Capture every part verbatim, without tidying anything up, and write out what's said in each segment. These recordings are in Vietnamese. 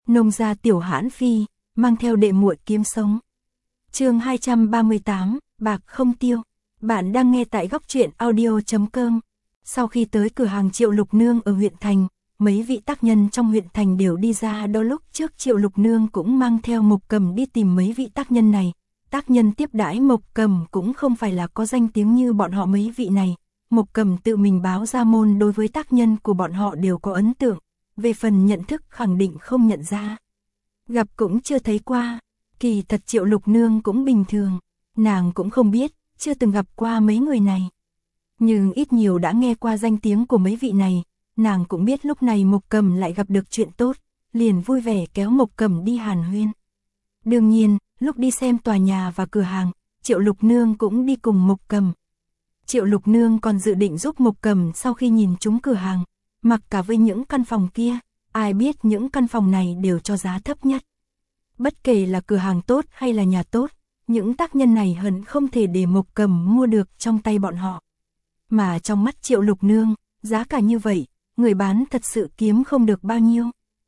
Nông gia Tiểu Hãn Phi, mang theo đệ muội kiếm sống. Chương hai trăm ba mươi tám, bạc không tiêu. Bạn đang nghe tại góc truyện audio chấm com. Sau khi tới cửa hàng Triệu Lục Nương ở huyện thành, mấy vị tác nhân trong huyện thành đều đi ra đó. Lúc trước Triệu Lục Nương cũng mang theo Mộc Cầm đi tìm mấy vị tác nhân này. Tác nhân tiếp đãi Mộc Cầm cũng không phải là có danh tiếng như bọn họ mấy vị này. Mộc Cầm tự mình báo ra môn, đối với tác nhân của bọn họ đều có ấn tượng. Về phần nhận thức khẳng định không nhận ra. Gặp cũng chưa thấy qua. Kỳ thật Triệu Lục Nương cũng bình thường. Nàng cũng không biết, chưa từng gặp qua mấy người này. Nhưng ít nhiều đã nghe qua danh tiếng của mấy vị này. Nàng cũng biết lúc này Mộc Cầm lại gặp được chuyện tốt, liền vui vẻ kéo Mộc Cầm đi hàn huyên. Đương nhiên, lúc đi xem tòa nhà và cửa hàng, Triệu Lục Nương cũng đi cùng Mộc Cầm. Triệu Lục Nương còn dự định giúp Mộc Cầm sau khi nhìn trúng cửa hàng, mặc cả với những căn phòng kia, ai biết những căn phòng này đều cho giá thấp nhất. Bất kể là cửa hàng tốt hay là nhà tốt, những tác nhân này hẳn không thể để Mộc Cầm mua được trong tay bọn họ. Mà trong mắt Triệu Lục Nương, giá cả như vậy, người bán thật sự kiếm không được bao nhiêu.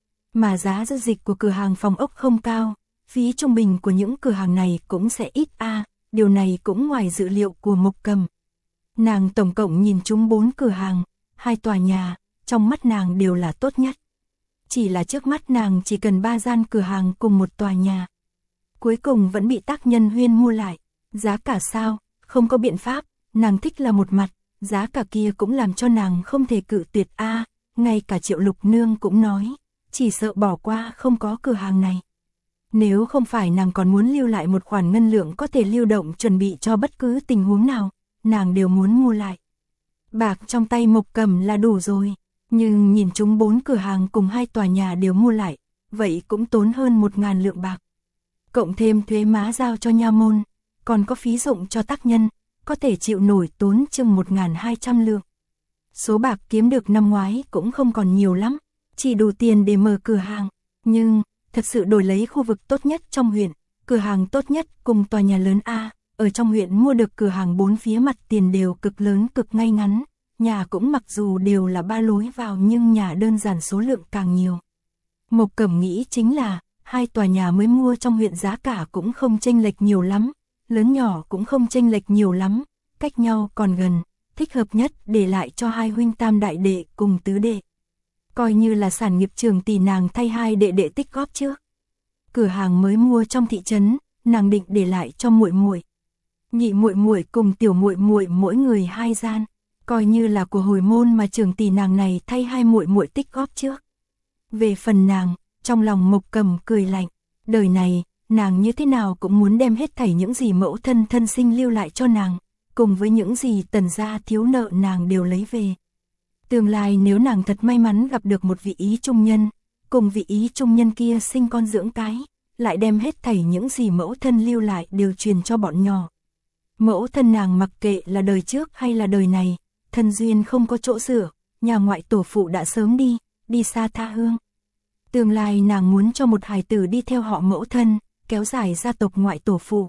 Mà giá giao dịch của cửa hàng phòng ốc không cao, phí trung bình của những cửa hàng này cũng sẽ ít a, à, điều này cũng ngoài dự liệu của Mộc Cầm. Nàng tổng cộng nhìn chúng bốn cửa hàng, hai tòa nhà, trong mắt nàng đều là tốt nhất. Chỉ là trước mắt nàng chỉ cần ba gian cửa hàng cùng một tòa nhà. Cuối cùng vẫn bị tác nhân huyên mua lại. Giá cả sao? Không có biện pháp, nàng thích là một mặt, giá cả kia cũng làm cho nàng không thể cự tuyệt a. À, ngay cả Triệu Lục Nương cũng nói, chỉ sợ bỏ qua không có cửa hàng này. Nếu không phải nàng còn muốn lưu lại một khoản ngân lượng có thể lưu động chuẩn bị cho bất cứ tình huống nào, nàng đều muốn mua lại. Bạc trong tay Mộc Cầm là đủ rồi, nhưng nhìn chúng bốn cửa hàng cùng hai tòa nhà đều mua lại, vậy cũng tốn hơn một ngàn lượng bạc. Cộng thêm thuế má giao cho nha môn, còn có phí dụng cho tác nhân, có thể chịu nổi tốn chừng một ngàn hai trăm lượng. Số bạc kiếm được năm ngoái cũng không còn nhiều lắm, chỉ đủ tiền để mở cửa hàng, nhưng thật sự đổi lấy khu vực tốt nhất trong huyện, cửa hàng tốt nhất cùng tòa nhà lớn A, ở trong huyện mua được cửa hàng bốn phía mặt tiền đều cực lớn cực ngay ngắn, nhà cũng mặc dù đều là ba lối vào nhưng nhà đơn giản số lượng càng nhiều. Mộc Cầm nghĩ chính là, hai tòa nhà mới mua trong huyện giá cả cũng không chênh lệch nhiều lắm, lớn nhỏ cũng không chênh lệch nhiều lắm, cách nhau còn gần, thích hợp nhất để lại cho hai huynh tam đại đệ cùng tứ đệ. Coi như là sản nghiệp Trường Tỷ nàng thay hai đệ đệ tích góp trước. Cửa hàng mới mua trong thị trấn, nàng định để lại cho muội muội. Nhị muội muội cùng tiểu muội muội mỗi người hai gian, coi như là của hồi môn mà Trường Tỷ nàng này thay hai muội muội tích góp trước. Về phần nàng, trong lòng Mộc Cầm cười lạnh, đời này, nàng như thế nào cũng muốn đem hết thảy những gì mẫu thân thân sinh lưu lại cho nàng, cùng với những gì Tần gia thiếu nợ nàng đều lấy về. Tương lai nếu nàng thật may mắn gặp được một vị ý trung nhân, cùng vị ý trung nhân kia sinh con dưỡng cái, lại đem hết thảy những gì mẫu thân lưu lại đều truyền cho bọn nhỏ. Mẫu thân nàng mặc kệ là đời trước hay là đời này, thân duyên không có chỗ dựa, nhà ngoại tổ phụ đã sớm đi, đi xa tha hương. Tương lai nàng muốn cho một hài tử đi theo họ mẫu thân, kéo dài gia tộc ngoại tổ phụ.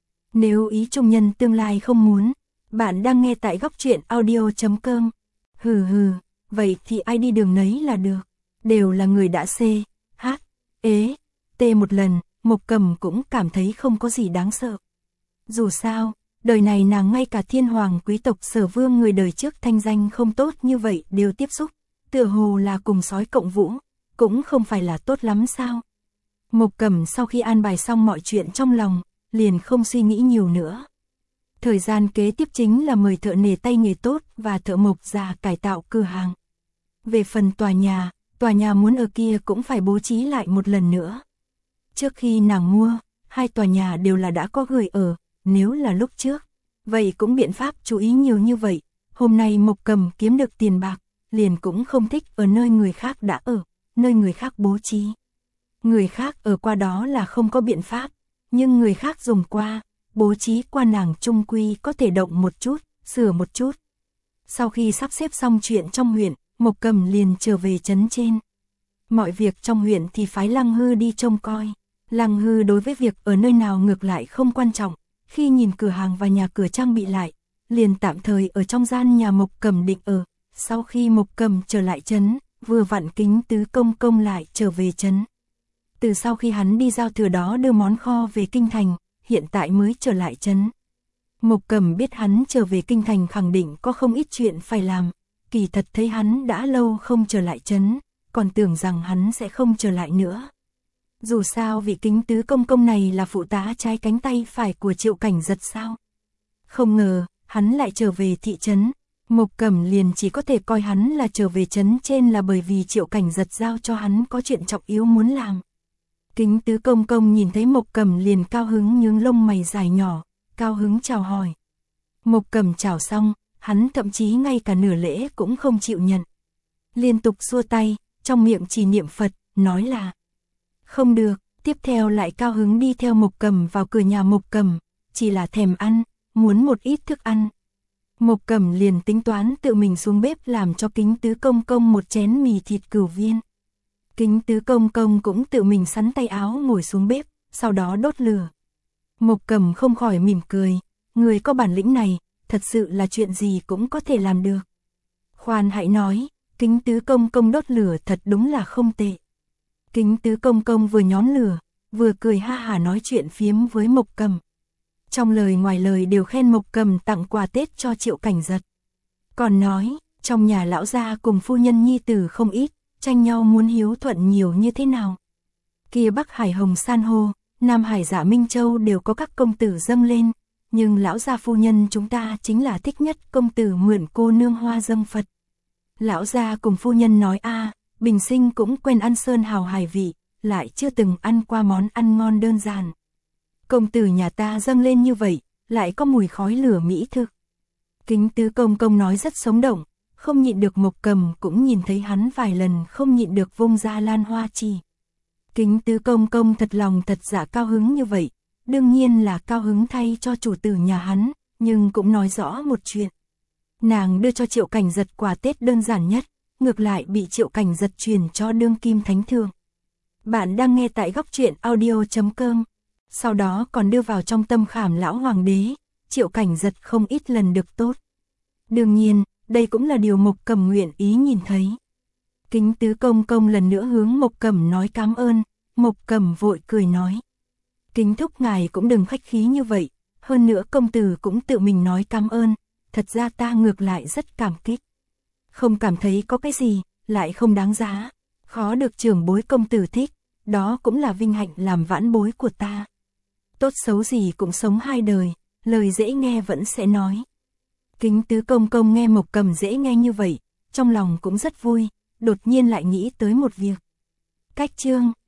Nếu ý trung nhân tương lai không muốn, bạn đang nghe tại góc truyện audio chấm com. Hừ hừ, vậy thì ai đi đường nấy là được, đều là người đã C, H, ế, T một lần, Mộc Cầm cũng cảm thấy không có gì đáng sợ. Dù sao, đời này nàng ngay cả thiên hoàng quý tộc Sở Vương người đời trước thanh danh không tốt như vậy đều tiếp xúc, tựa hồ là cùng sói cộng vũ, cũng không phải là tốt lắm sao. Mộc Cầm sau khi an bài xong mọi chuyện trong lòng, liền không suy nghĩ nhiều nữa. Thời gian kế tiếp chính là mời thợ nề tay nghề tốt và thợ mộc già cải tạo cửa hàng. Về phần tòa nhà, tòa nhà muốn ở kia cũng phải bố trí lại một lần nữa. Trước khi nàng mua, hai tòa nhà đều là đã có người ở, nếu là lúc trước, vậy cũng biện pháp chú ý nhiều như vậy. Hôm nay Mộc Cầm kiếm được tiền bạc, liền cũng không thích ở nơi người khác đã ở, nơi người khác bố trí. Người khác ở qua đó là không có biện pháp, nhưng người khác dùng qua, bố trí qua nàng trung quy có thể động một chút, sửa một chút. Sau khi sắp xếp xong chuyện trong huyện, Mộc Cầm liền trở về trấn trên. Mọi việc trong huyện thì phái Lăng Hư đi trông coi. Lăng Hư đối với việc ở nơi nào ngược lại không quan trọng, khi nhìn cửa hàng và nhà cửa trang bị lại, liền tạm thời ở trong gian nhà Mộc Cầm định ở. Sau khi Mộc Cầm trở lại trấn, vừa vặn Kính Tứ Công Công lại trở về trấn. Từ sau khi hắn đi giao thừa đó đưa món kho về kinh thành, hiện tại mới trở lại trấn. Mộc Cầm biết hắn trở về kinh thành khẳng định có không ít chuyện phải làm, kỳ thật thấy hắn đã lâu không trở lại trấn, còn tưởng rằng hắn sẽ không trở lại nữa. Dù sao vị Kính tứ công công này là phụ tá trái cánh tay phải của Triệu Cảnh Giật sao? Không ngờ, hắn lại trở về thị trấn. Mộc Cầm liền chỉ có thể coi hắn là trở về trấn trên là bởi vì Triệu Cảnh Giật giao cho hắn có chuyện trọng yếu muốn làm. Kính tứ công công nhìn thấy Mộc Cầm liền cao hứng nhướng lông mày dài nhỏ, cao hứng chào hỏi. Mộc Cầm chào xong, hắn thậm chí ngay cả nửa lễ cũng không chịu nhận. Liên tục xua tay, trong miệng chỉ niệm Phật, nói là không được, tiếp theo lại cao hứng đi theo Mộc Cầm vào cửa nhà Mộc Cầm, chỉ là thèm ăn, muốn một ít thức ăn. Mộc Cầm liền tính toán tự mình xuống bếp làm cho Kính tứ công công một chén mì thịt cửu viên. Kính tứ công công cũng tự mình sắn tay áo ngồi xuống bếp, sau đó đốt lửa. Mộc Cầm không khỏi mỉm cười, người có bản lĩnh này, thật sự là chuyện gì cũng có thể làm được. Khoan hãy nói, Kính tứ công công đốt lửa thật đúng là không tệ. Kính tứ công công vừa nhón lửa, vừa cười ha hả nói chuyện phiếm với Mộc Cầm. Trong lời ngoài lời đều khen Mộc Cầm tặng quà Tết cho Triệu Cảnh Giật. Còn nói, trong nhà lão gia cùng phu nhân nhi tử không ít, tranh nhau muốn hiếu thuận nhiều như thế nào. Kia Bắc Hải Hồng San Hô, Nam Hải Dạ Minh Châu đều có các công tử dâng lên, nhưng lão gia phu nhân chúng ta chính là thích nhất công tử mượn cô nương hoa dâng Phật. Lão gia cùng phu nhân nói a, bình sinh cũng quen ăn sơn hào hải vị, lại chưa từng ăn qua món ăn ngon đơn giản. Công tử nhà ta dâng lên như vậy, lại có mùi khói lửa mỹ thực. Kính tứ công công nói rất sống động, không nhịn được Mộc Cầm cũng nhìn thấy hắn vài lần không nhịn được vung ra lan hoa chỉ. Kính tứ công công thật lòng thật dạ cao hứng như vậy, đương nhiên là cao hứng thay cho chủ tử nhà hắn, nhưng cũng nói rõ một chuyện. Nàng đưa cho Triệu Cảnh Giật quà Tết đơn giản nhất, ngược lại bị Triệu Cảnh Giật truyền cho đương kim thánh thượng. Bạn đang nghe tại góc truyện audio chấm com. Sau đó còn đưa vào trong tâm khảm lão hoàng đế, Triệu Cảnh Giật không ít lần được tốt. Đương nhiên, đây cũng là điều Mộc Cầm nguyện ý nhìn thấy. Kính tứ công công lần nữa hướng Mộc Cầm nói cảm ơn, Mộc Cầm vội cười nói. Kính thúc ngài cũng đừng khách khí như vậy, hơn nữa công tử cũng tự mình nói cảm ơn, thật ra ta ngược lại rất cảm kích. Không cảm thấy có cái gì, lại không đáng giá, khó được trưởng bối công tử thích, đó cũng là vinh hạnh làm vãn bối của ta. Tốt xấu gì cũng sống hai đời, lời dễ nghe vẫn sẽ nói. Kính tứ công công nghe Mộc Cầm dễ nghe như vậy, trong lòng cũng rất vui, đột nhiên lại nghĩ tới một việc. Cách chương